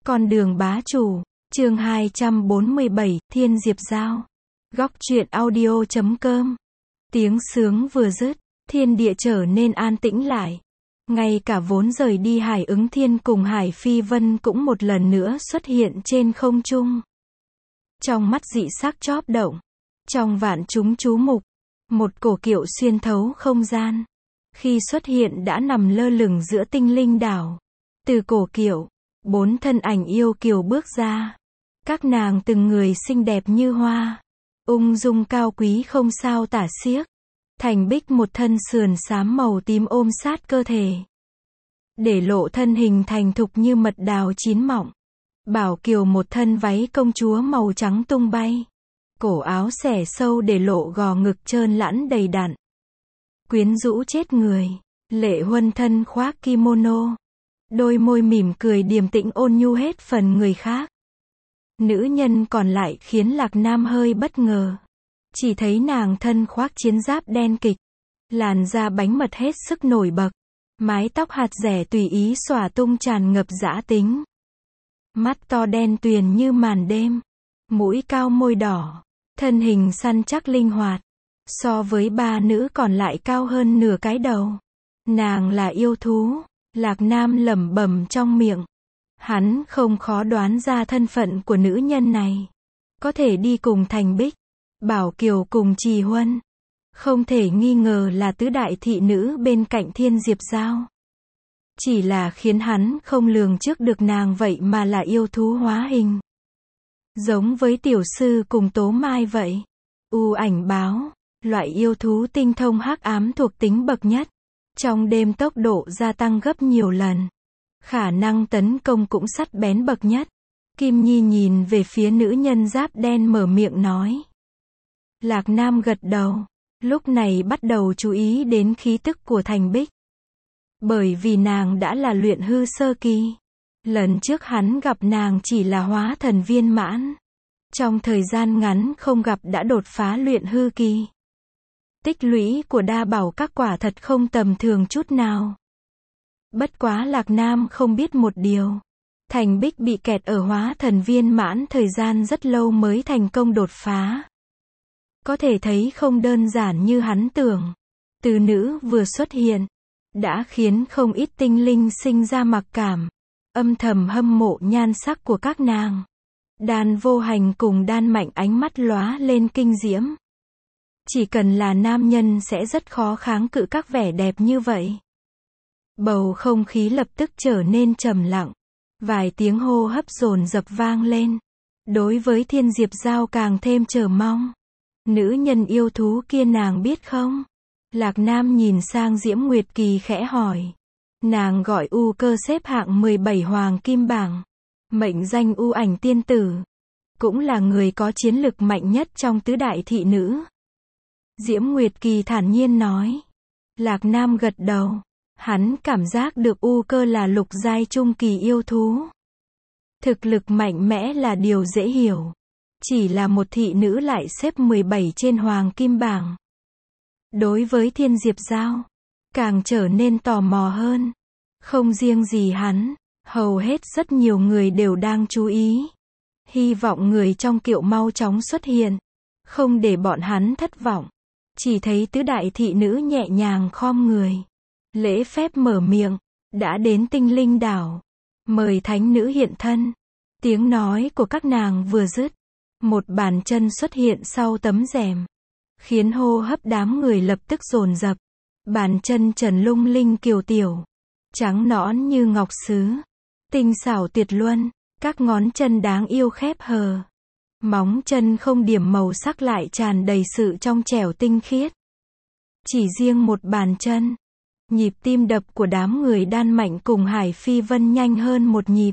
Con đường bá chủ, chương 247, Thiên Diệp Giao. Góc truyện audio.com. Tiếng sướng vừa dứt, thiên địa trở nên an tĩnh lại. Ngay cả vốn rời đi Hải Ứng Thiên cùng Hải Phi Vân cũng một lần nữa xuất hiện trên không trung. Trong mắt dị sắc chóp động, trong vạn chúng chú mục, một cổ kiệu xuyên thấu không gian. Khi xuất hiện đã nằm lơ lửng giữa tinh linh đảo. Từ cổ kiệu, 4 thân ảnh yêu kiều bước ra. Các nàng từng người xinh đẹp như hoa, ung dung cao quý không sao tả xiếc. Thành Bích một thân sườn xám màu tím ôm sát cơ thể, để lộ thân hình thành thục như mật đào chín mọng. Bảo Kiều một thân váy công chúa màu trắng tung bay, cổ áo xẻ sâu để lộ gò ngực trơn lẵn đầy đặn, quyến rũ chết người. Lệ Huân thân khoác kimono, đôi môi mỉm cười điềm tĩnh ôn nhu hết phần người khác. Nữ nhân còn lại khiến Lạc Nam hơi bất ngờ. Chỉ thấy nàng thân khoác chiến giáp đen kịch, làn da bánh mật hết sức nổi bật, mái tóc hạt rẻ tùy ý xõa tung tràn ngập dã tính. Mắt to đen tuyền như màn đêm, mũi cao môi đỏ, thân hình săn chắc linh hoạt. So với ba nữ còn lại cao hơn nửa cái đầu. Nàng là yêu thú, Lạc Nam lẩm bẩm trong miệng. Hắn không khó đoán ra thân phận của nữ nhân này. Có thể đi cùng Thành Bích, Bảo Kiều cùng Trì Huân, không thể nghi ngờ là tứ đại thị nữ bên cạnh Thiên Diệp Giao. Chỉ là khiến hắn không lường trước được nàng vậy mà là yêu thú hóa hình. Giống với tiểu sư cùng Tố Mai vậy. U Ảnh báo, loại yêu thú tinh thông hắc ám thuộc tính bậc nhất. Trong đêm tốc độ gia tăng gấp nhiều lần. Khả năng tấn công cũng sắc bén bậc nhất. Kim Nhi nhìn về phía nữ nhân giáp đen mở miệng nói. Lạc Nam gật đầu. Lúc này bắt đầu chú ý đến khí tức của Thành Bích. Bởi vì nàng đã là luyện hư sơ kỳ. Lần trước hắn gặp nàng chỉ là hóa thần viên mãn. Trong thời gian ngắn không gặp đã đột phá luyện hư kỳ. Tích lũy của đa bảo các quả thật không tầm thường chút nào. Bất quá Lạc Nam không biết một điều. Thành Bích bị kẹt ở hóa thần viên mãn thời gian rất lâu mới thành công đột phá. Có thể thấy không đơn giản như hắn tưởng. Từ nữ vừa xuất hiện, đã khiến không ít tinh linh sinh ra mặc cảm, âm thầm hâm mộ nhan sắc của các nàng. Đan Vô Hành cùng Đan Mạnh ánh mắt lóa lên kinh diễm. Chỉ cần là nam nhân sẽ rất khó kháng cự các vẻ đẹp như vậy. Bầu không khí lập tức trở nên trầm lặng. Vài tiếng hô hấp dồn dập vang lên. Đối với Thiên Diệp Giao càng thêm chờ mong. Nữ nhân yêu thú kia nàng biết không? Lạc Nam nhìn sang Diễm Nguyệt Kỳ khẽ hỏi. Nàng gọi U Cơ xếp hạng 17 hoàng kim bảng. Mệnh danh U Ảnh tiên tử. Cũng là người có chiến lực mạnh nhất trong tứ đại thị nữ. Diễm Nguyệt Kỳ thản nhiên nói. Lạc Nam gật đầu. Hắn cảm giác được U Cơ là lục giai trung kỳ yêu thú. Thực lực mạnh mẽ là điều dễ hiểu. Chỉ là một thị nữ lại xếp 17 trên hoàng kim bảng. Đối với Thiên Diệp Giao, càng trở nên tò mò hơn. Không riêng gì hắn, hầu hết rất nhiều người đều đang chú ý. Hy vọng người trong kiệu mau chóng xuất hiện. Không để bọn hắn thất vọng. Chỉ thấy tứ đại thị nữ nhẹ nhàng khom người. Lễ phép mở miệng. Đã đến tinh linh đảo. Mời thánh nữ hiện thân. Tiếng nói của các nàng vừa dứt. Một bàn chân xuất hiện sau tấm rèm. Khiến hô hấp đám người lập tức dồn dập. Bàn chân trần lung linh kiều tiểu. Trắng nõn như ngọc sứ. Tinh xảo tuyệt luân. Các ngón chân đáng yêu khép hờ. Móng chân không điểm màu sắc lại tràn đầy sự trong trẻo tinh khiết. Chỉ riêng một bàn chân. Nhịp tim đập của đám người Đan Mạnh cùng Hải Phi Vân nhanh hơn một nhịp.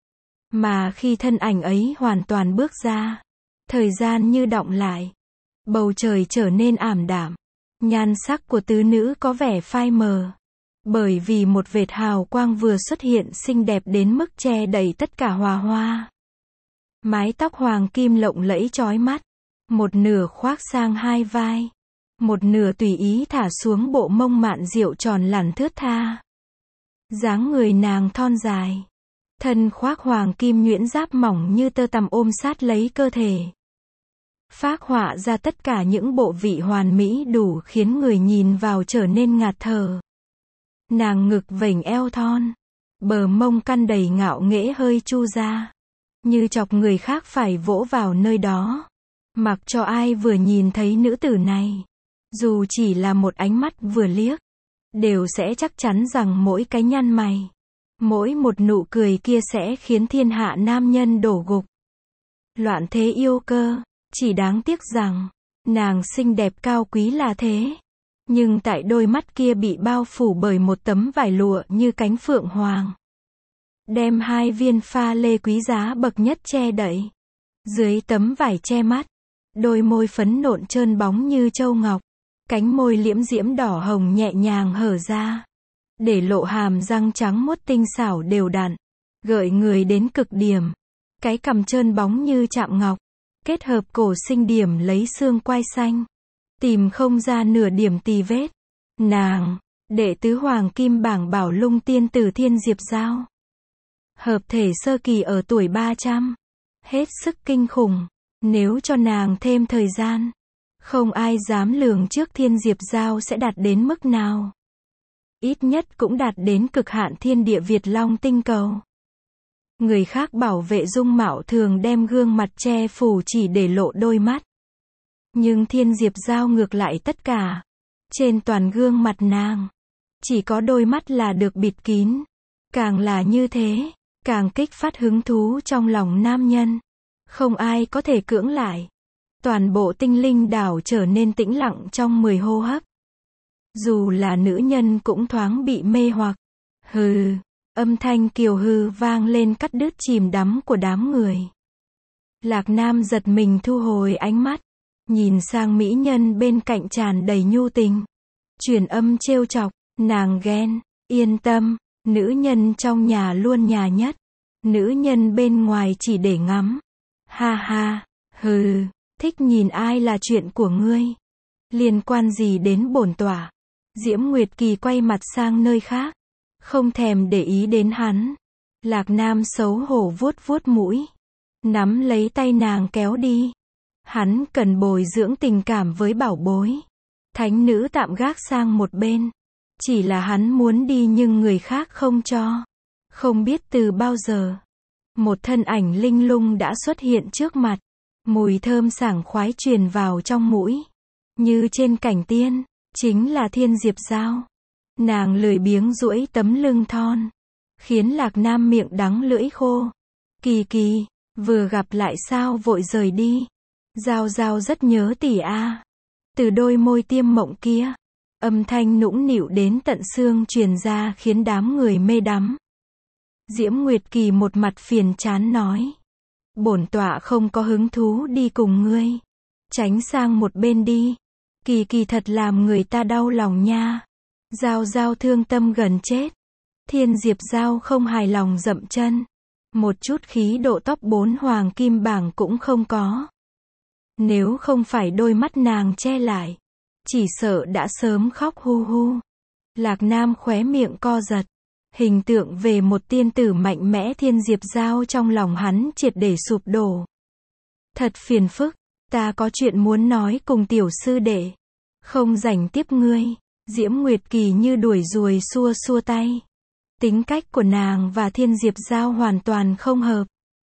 Mà khi thân ảnh ấy hoàn toàn bước ra, thời gian như đọng lại. Bầu trời trở nên ảm đạm. Nhan sắc của tứ nữ có vẻ phai mờ. Bởi vì một vệt hào quang vừa xuất hiện xinh đẹp đến mức che đầy tất cả hòa hoa. Mái tóc hoàng kim lộng lẫy chói mắt. Một nửa khoác sang hai vai. Một nửa tùy ý thả xuống bộ mông mạn diệu tròn lẳn thướt tha. Dáng người nàng thon dài. Thân khoác hoàng kim nhuyễn giáp mỏng như tơ tằm ôm sát lấy cơ thể. Phác họa ra tất cả những bộ vị hoàn mỹ đủ khiến người nhìn vào trở nên ngạt thở. Nàng ngực vểnh eo thon, bờ mông căn đầy ngạo nghễ hơi chu ra, như chọc người khác phải vỗ vào nơi đó. Mặc cho ai vừa nhìn thấy nữ tử này, dù chỉ là một ánh mắt vừa liếc, đều sẽ chắc chắn rằng mỗi cái nhăn mày, mỗi một nụ cười kia sẽ khiến thiên hạ nam nhân đổ gục. Loạn thế yêu cơ, chỉ đáng tiếc rằng, nàng xinh đẹp cao quý là thế. Nhưng tại đôi mắt kia bị bao phủ bởi một tấm vải lụa như cánh phượng hoàng. Đem hai viên pha lê quý giá bậc nhất che đậy. Dưới tấm vải che mắt, đôi môi phấn nộn trơn bóng như châu ngọc. Cánh môi liễm diễm đỏ hồng nhẹ nhàng hở ra, để lộ hàm răng trắng muốt tinh xảo đều đặn, gợi người đến cực điểm. Cái cằm trơn bóng như chạm ngọc, kết hợp cổ xinh điểm lấy xương quai xanh, tìm không ra nửa điểm tì vết. Nàng, đệ tứ hoàng kim bảng bảo lung tiên tử Thiên Diệp Giao. Hợp thể sơ kỳ ở tuổi 300. Hết sức kinh khủng. Nếu cho nàng thêm thời gian, không ai dám lường trước Thiên Diệp Giao sẽ đạt đến mức nào. Ít nhất cũng đạt đến cực hạn thiên địa Việt Long tinh cầu. Người khác bảo vệ dung mạo thường đem gương mặt che phủ chỉ để lộ đôi mắt. Nhưng Thiên Diệp Giao ngược lại tất cả. Trên toàn gương mặt nàng, chỉ có đôi mắt là được bịt kín. Càng là như thế, càng kích phát hứng thú trong lòng nam nhân. Không ai có thể cưỡng lại. Toàn bộ tinh linh đảo trở nên tĩnh lặng trong 10 hô hấp. Dù là nữ nhân cũng thoáng bị mê hoặc. Hừ, âm thanh kiều hừ vang lên cắt đứt chìm đắm của đám người. Lạc Nam giật mình thu hồi ánh mắt, nhìn sang mỹ nhân bên cạnh tràn đầy nhu tình. Truyền âm trêu chọc, nàng ghen, yên tâm, nữ nhân trong nhà luôn nhà nhất. Nữ nhân bên ngoài chỉ để ngắm. Ha ha, hừ, thích nhìn ai là chuyện của ngươi. Liên quan gì đến bổn tọa. Diễm Nguyệt Kỳ quay mặt sang nơi khác, không thèm để ý đến hắn. Lạc Nam xấu hổ vuốt vuốt mũi, nắm lấy tay nàng kéo đi. Hắn cần bồi dưỡng tình cảm với bảo bối. Thánh nữ tạm gác sang một bên. Chỉ là hắn muốn đi nhưng người khác không cho. Không biết từ bao giờ, một thân ảnh linh lung đã xuất hiện trước mặt. Mùi thơm sảng khoái truyền vào trong mũi, như trên cảnh tiên. Chính là Thiên Diệp Giao. Nàng lười biếng duỗi tấm lưng thon, khiến Lạc Nam miệng đắng lưỡi khô. Kỳ Kỳ, vừa gặp lại sao vội rời đi. Giao Giao rất nhớ tỷ a. Từ đôi môi tiêm mộng kia, âm thanh nũng nịu đến tận xương truyền ra khiến đám người mê đắm. Diễm Nguyệt Kỳ một mặt phiền chán nói. Bổn tọa không có hứng thú đi cùng ngươi. Tránh sang một bên đi. Kỳ Kỳ thật làm người ta đau lòng nha. Giao Giao thương tâm gần chết. Thiên Diệp Giao không hài lòng dậm chân. Một chút khí độ top 4 hoàng kim bảng cũng không có. Nếu không phải đôi mắt nàng che lại, chỉ sợ đã sớm khóc hu hu. Lạc Nam khóe miệng co giật. Hình tượng về một tiên tử mạnh mẽ Thiên Diệp Giao trong lòng hắn triệt để sụp đổ. Thật phiền phức, ta có chuyện muốn nói cùng tiểu sư đệ. Không rảnh tiếp ngươi. Diễm Nguyệt Kỳ như đuổi ruồi xua xua tay. Tính cách của nàng và Thiên Diệp Giao hoàn toàn không hợp.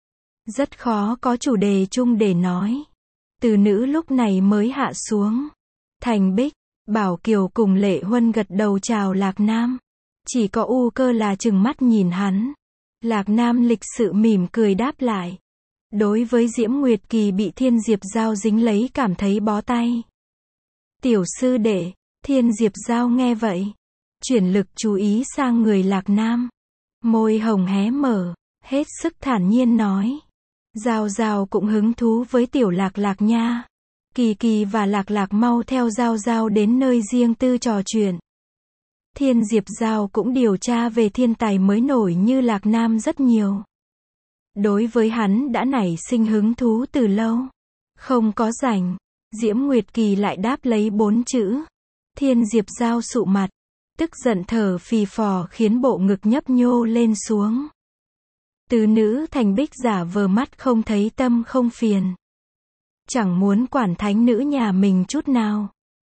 Rất khó có chủ đề chung để nói. Từ nữ lúc này mới hạ xuống. Thành Bích, Bảo Kiều cùng Lệ Huân gật đầu chào Lạc Nam. Chỉ có U Cơ là trừng mắt nhìn hắn. Lạc Nam lịch sự mỉm cười đáp lại. Đối với Diễm Nguyệt Kỳ bị Thiên Diệp Giao dính lấy cảm thấy bó tay. Tiểu sư đệ, Thiên Diệp Giao nghe vậy, chuyển lực chú ý sang người Lạc Nam. Môi hồng hé mở, hết sức thản nhiên nói. Giao Giao cũng hứng thú với tiểu Lạc Lạc nha. Kỳ Kỳ và Lạc Lạc mau theo Giao Giao đến nơi riêng tư trò chuyện. Thiên Diệp Giao cũng điều tra về thiên tài mới nổi như Lạc Nam rất nhiều. Đối với hắn đã nảy sinh hứng thú từ lâu. Không có rảnh. Diễm Nguyệt Kỳ lại đáp lấy 4 chữ. Thiên Diệp Giao sụ mặt, tức giận thở phì phò khiến bộ ngực nhấp nhô lên xuống. Tứ nữ Thành Bích giả vờ mắt không thấy tâm không phiền. Chẳng muốn quản thánh nữ nhà mình chút nào.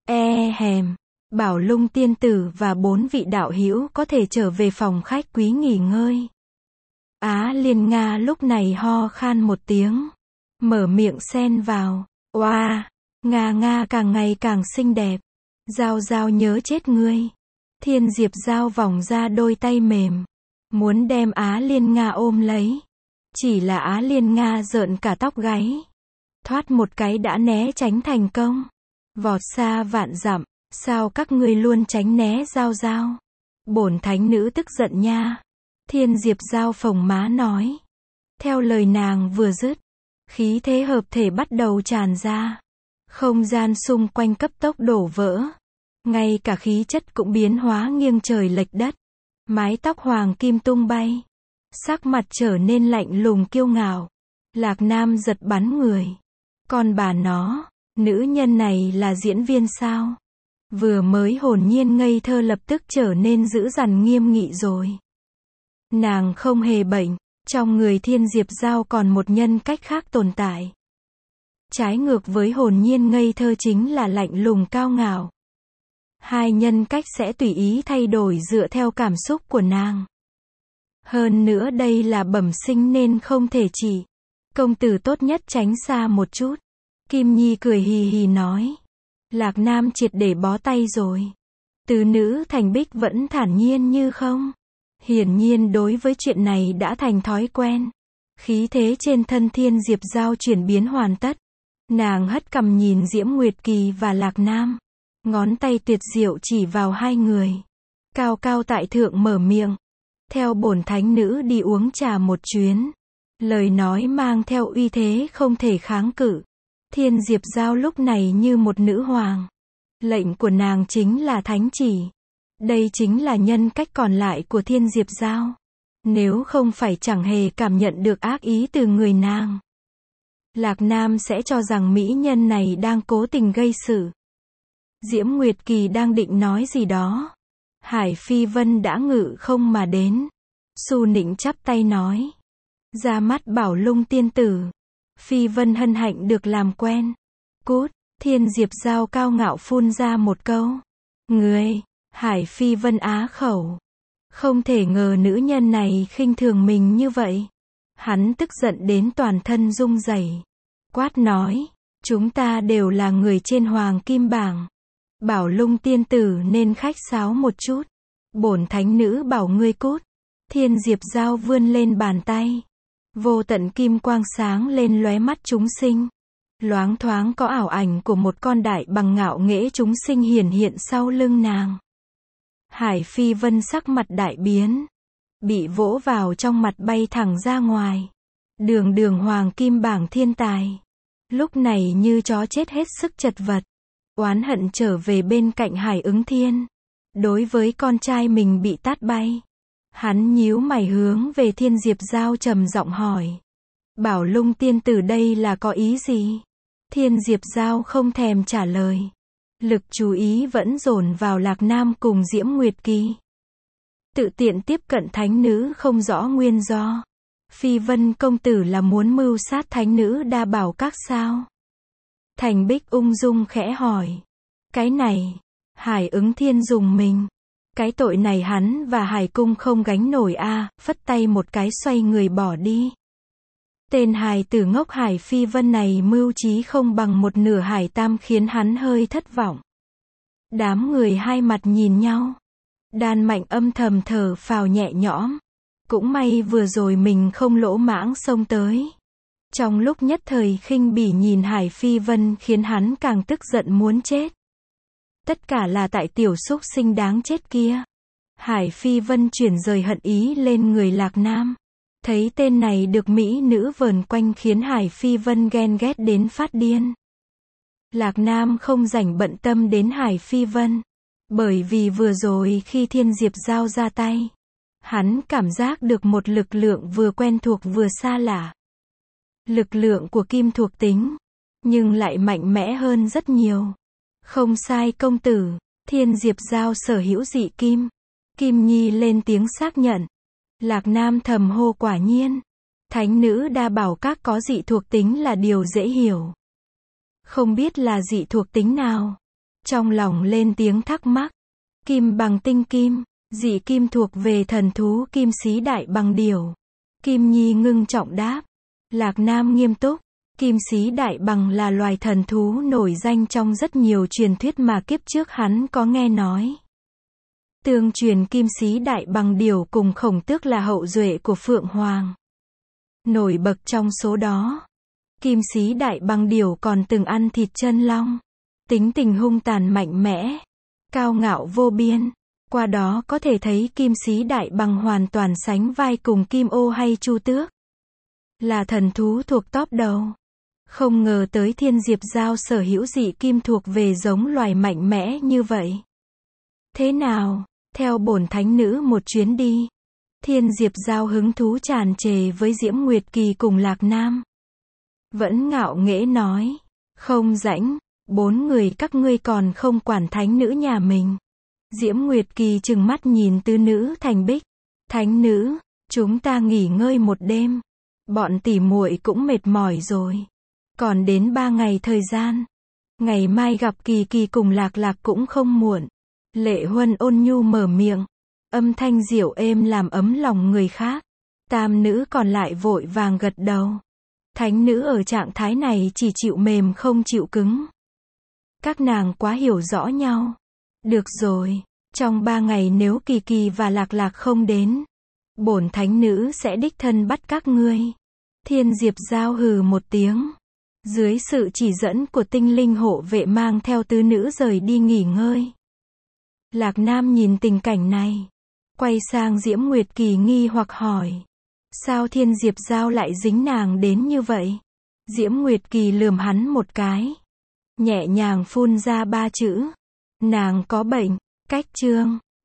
Hèm. Bảo Lung tiên tử và 4 vị đạo hữu có thể trở về phòng khách quý nghỉ ngơi. Á Liên Nga lúc này ho khan một tiếng. Mở miệng xen vào. Oa, Nga Nga càng ngày càng xinh đẹp. Giao Giao nhớ chết ngươi. Thiên Diệp Giao vòng ra đôi tay mềm. Muốn đem Á Liên Nga ôm lấy. Chỉ là Á Liên Nga rợn cả tóc gáy. Thoát một cái đã né tránh thành công. Vọt xa vạn dặm. Sao các ngươi luôn tránh né Giao Giao? Bổn thánh nữ tức giận nha. Thiên Diệp Giao phồng má nói. Theo lời nàng vừa dứt. Khí thế hợp thể bắt đầu tràn ra. Không gian xung quanh cấp tốc đổ vỡ. Ngay cả khí chất cũng biến hóa nghiêng trời lệch đất. Mái tóc hoàng kim tung bay. Sắc mặt trở nên lạnh lùng kiêu ngạo. Lạc Nam giật bắn người. Còn bà nó, nữ nhân này là diễn viên sao? Vừa mới hồn nhiên ngây thơ lập tức trở nên dữ dằn nghiêm nghị rồi. Nàng không hề bệnh, trong người Thiên Diệp Giao còn một nhân cách khác tồn tại. Trái ngược với hồn nhiên ngây thơ chính là lạnh lùng cao ngạo. Hai nhân cách sẽ tùy ý thay đổi dựa theo cảm xúc của nàng. Hơn nữa đây là bẩm sinh nên không thể trị. Công tử tốt nhất tránh xa một chút. Kim Nhi cười hì hì nói. Lạc Nam triệt để bó tay rồi. Tứ nữ Thành Bích vẫn thản nhiên như không. Hiển nhiên đối với chuyện này đã thành thói quen. Khí thế trên thân Thiên Diệp Giao chuyển biến hoàn tất. Nàng hất cằm nhìn Diễm Nguyệt Kỳ và Lạc Nam. Ngón tay tuyệt diệu chỉ vào hai người. Cao cao tại thượng mở miệng. Theo bổn thánh nữ đi uống trà một chuyến. Lời nói mang theo uy thế không thể kháng cự. Thiên Diệp Giao lúc này như một nữ hoàng. Lệnh của nàng chính là thánh chỉ. Đây chính là nhân cách còn lại của Thiên Diệp Giao. Nếu không phải chẳng hề cảm nhận được ác ý từ người nàng. Lạc Nam sẽ cho rằng mỹ nhân này đang cố tình gây sự. Diễm Nguyệt Kỳ đang định nói gì đó. Hải Phi Vân đã ngự không mà đến. Xu Nịnh chắp tay nói. Ra mắt Bảo Lung tiên tử. Phi Vân hân hạnh được làm quen. Cút, Thiên Diệp Giao cao ngạo phun ra một câu. Người, Hải Phi Vân á khẩu. Không thể ngờ nữ nhân này khinh thường mình như vậy. Hắn tức giận đến toàn thân rung rẩy. Quát nói, chúng ta đều là người trên hoàng kim bảng. Bảo Lung tiên tử nên khách sáo một chút. Bổn thánh nữ bảo ngươi cút. Thiên Diệp Giao vươn lên bàn tay. Vô tận kim quang sáng lên lóe mắt chúng sinh. Loáng thoáng có ảo ảnh của một con đại bằng ngạo nghễ chúng sinh hiển hiện sau lưng nàng. Hải Phi Vân sắc mặt đại biến. Bị vỗ vào trong mặt bay thẳng ra ngoài. Đường đường hoàng kim bảng thiên tài. Lúc này như chó chết hết sức chật vật. Oán hận trở về bên cạnh Hải Ứng Thiên. Đối với con trai mình bị tát bay. Hắn nhíu mày hướng về Thiên Diệp Giao trầm giọng hỏi. Bảo Lung tiên tử đây là có ý gì? Thiên Diệp Giao không thèm trả lời. Lực chú ý vẫn dồn vào Lạc Nam cùng Diễm Nguyệt Kỳ. Tự tiện tiếp cận thánh nữ không rõ nguyên do. Phi Vân công tử là muốn mưu sát thánh nữ Đa Bảo Các sao? Thành Bích ung dung khẽ hỏi. Cái này, Hải Ứng Thiên dùng mình. Cái tội này hắn và Hải Cung không gánh nổi a, phất tay một cái xoay người bỏ đi. Tên hài tử ngốc Hải Phi Vân này mưu trí không bằng một nửa Hải Tam khiến hắn hơi thất vọng. Đám người hai mặt nhìn nhau. Đan Mạnh âm thầm thở phào nhẹ nhõm. Cũng may vừa rồi mình không lỗ mãng xông tới. Trong lúc nhất thời khinh bỉ nhìn Hải Phi Vân khiến hắn càng tức giận muốn chết. Tất cả là tại tiểu súc sinh đáng chết kia. Hải Phi Vân chuyển rời hận ý lên người Lạc Nam. Thấy tên này được mỹ nữ vờn quanh khiến Hải Phi Vân ghen ghét đến phát điên. Lạc Nam không rảnh bận tâm đến Hải Phi Vân. Bởi vì vừa rồi khi Thiên Diệp Giao ra tay. Hắn cảm giác được một lực lượng vừa quen thuộc vừa xa lạ. Lực lượng của kim thuộc tính. Nhưng lại mạnh mẽ hơn rất nhiều. Không sai công tử. Thiên Diệp Giao sở hữu dị kim. Kim Nhi lên tiếng xác nhận. Lạc Nam thầm hô quả nhiên. Thánh nữ đa bảo các có dị thuộc tính là điều dễ hiểu. Không biết là dị thuộc tính nào. Trong lòng lên tiếng thắc mắc. Kim bằng tinh kim, dị kim thuộc về thần thú kim xí đại bằng điểu. Kim Nhi ngưng trọng đáp. Lạc Nam nghiêm túc. Kim xí đại bằng là loài thần thú nổi danh trong rất nhiều truyền thuyết mà kiếp trước hắn có nghe nói. Tương truyền kim xí đại bằng điểu cùng Khổng Tước là hậu duệ của Phượng Hoàng. Nổi bật trong số đó, kim xí đại bằng điểu còn từng ăn thịt chân long. Tính tình hung tàn mạnh mẽ, cao ngạo vô biên. Qua đó có thể thấy kim xí đại bằng hoàn toàn sánh vai cùng Kim Ô hay Chu Tước. Là thần thú thuộc top đầu. Không ngờ tới Thiên Diệp Giao sở hữu dị kim thuộc về giống loài mạnh mẽ như vậy. Thế nào, theo bổn thánh nữ một chuyến đi. Thiên Diệp Giao hứng thú tràn trề với Diễm Nguyệt Kỳ cùng Lạc Nam. Vẫn ngạo nghễ nói. Không rảnh, 4 người các ngươi còn không quản thánh nữ nhà mình. Diễm Nguyệt Kỳ trừng mắt nhìn tứ nữ thành bích. Thánh nữ, chúng ta nghỉ ngơi một đêm. Bọn tỉ muội cũng mệt mỏi rồi. Còn đến 3 ngày thời gian. Ngày mai gặp Kỳ Kỳ cùng Lạc Lạc cũng không muộn. Lệ Huân ôn nhu mở miệng. Âm thanh dịu êm làm ấm lòng người khác. Tam nữ còn lại vội vàng gật đầu. Thánh nữ ở trạng thái này chỉ chịu mềm không chịu cứng. Các nàng quá hiểu rõ nhau. Được rồi, trong 3 ngày nếu Kỳ Kỳ và Lạc Lạc không đến, bổn thánh nữ sẽ đích thân bắt các ngươi. Thiên Diệp Giao hừ một tiếng. Dưới sự chỉ dẫn của tinh linh hộ vệ mang theo tứ nữ rời đi nghỉ ngơi. Lạc Nam nhìn tình cảnh này. Quay sang Diễm Nguyệt Kỳ nghi hoặc hỏi. Sao Thiên Diệp Giao lại dính nàng đến như vậy? Diễm Nguyệt Kỳ lườm hắn một cái. Nhẹ nhàng phun ra 3 chữ. Nàng có bệnh. Cách chương.